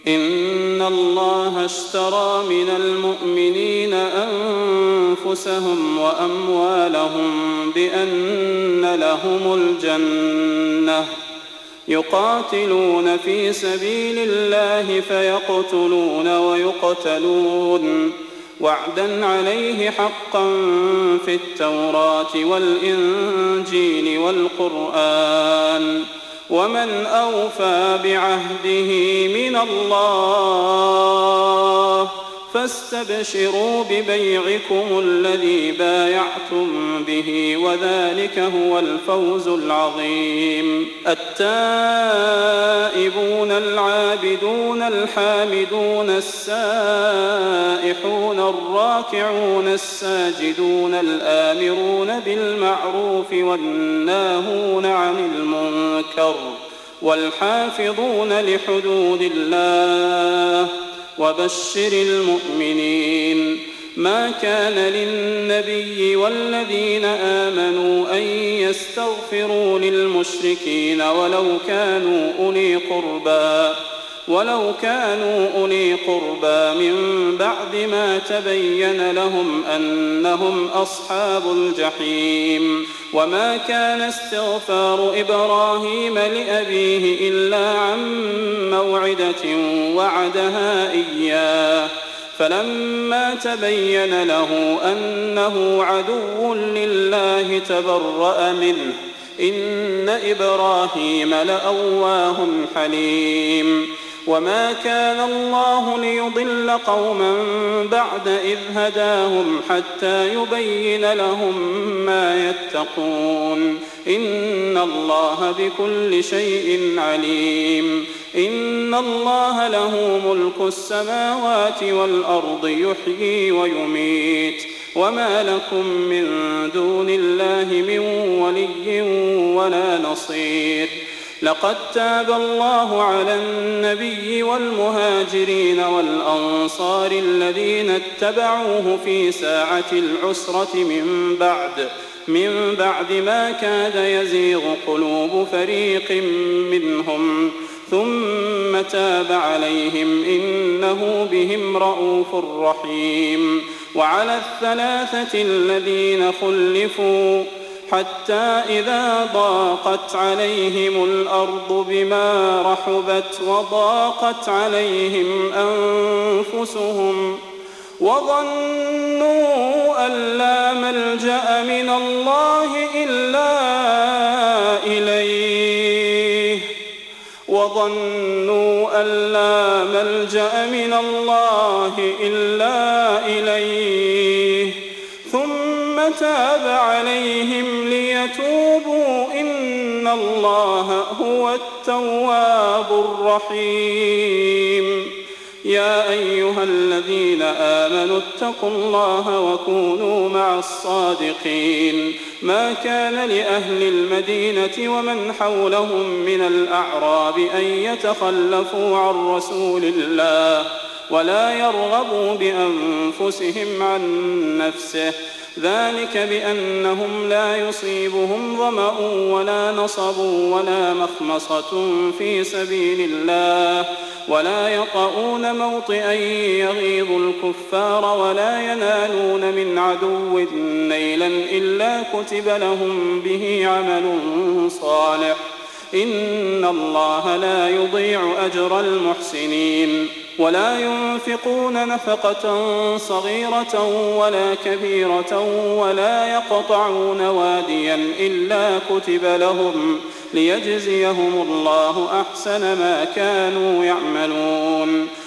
إن الله اشترى من المؤمنين أنفسهم وأموالهم بأن لهم الجنة يقاتلون في سبيل الله فيقتلون ويقتلون وعدا عليه حقا في التوراة والإنجيل والقرآن ومن أوفى بعهده من الله فاستبشروا ببيعكم الذي بايعتم به وذلك هو الفوز العظيم. التائبون العابدون الحامدون السائحون الراكعون الساجدون الآمرون بالمعروف والناهون عن المنكر والحافظون لحدود الله وبشر المؤمنين. ما كان للنبي والذين آمنوا أن يستغفروا للمشركين ولو كانوا أولي قربى من بعد ما تبين لهم أنهم أصحاب الجحيم. وما كان استغفار إبراهيم لأبيه إلا عن موعدة وعدها إياه فلما تبين له أنه عدو لله تبرأ منه إن إبراهيم لأواه حليم. وما كان الله ليضل قوما بعد إذ هداهم حتى يبين لهم ما يتقون إن الله بكل شيء عليم. إن الله له ملك السماوات والأرض يحيي ويميت وما لكم من دون الله من ولي ولا نصير. لقد تاب الله على النبي والمهاجرين والأنصار الذين اتبعوه في ساعة العسرة من بعد ما كاد يزيغ قلوب فريق منهم ثم تاب عليهم إنه بهم رءوف رحيم. وعلى الثلاثة الذين خلفوا حتى إذا ضاقت عليهم الأرض بما رحبت وضاقت عليهم أنفسهم وظنوا أن لا ملجأ من الله إلا إليه ثم تاب عليهم ليتوبوا إن الله هو التواب الرحيم. يا أيها الذين آمنوا اتقوا الله وكونوا مع الصادقين. ما كان لأهل المدينة ومن حولهم من الأعراب أن يتخلفوا عن رسول الله ولا يرغبوا بأنفسهم عن نفسه ذلك بأنهم لا يصيبهم ظمأ ولا نصب ولا مخمصة في سبيل الله ولا يطؤون موطئا يغيظ الكفار ولا ينالون من عدو نيلا إلا كتب لهم به عمل صالح إن الله لا يضيع أجر المحسنين. ولا ينفقون نفقة صغيرة ولا كبيرة ولا يقطعون واديا إلا كتب لهم ليجزيهم الله أحسن ما كانوا يعملون.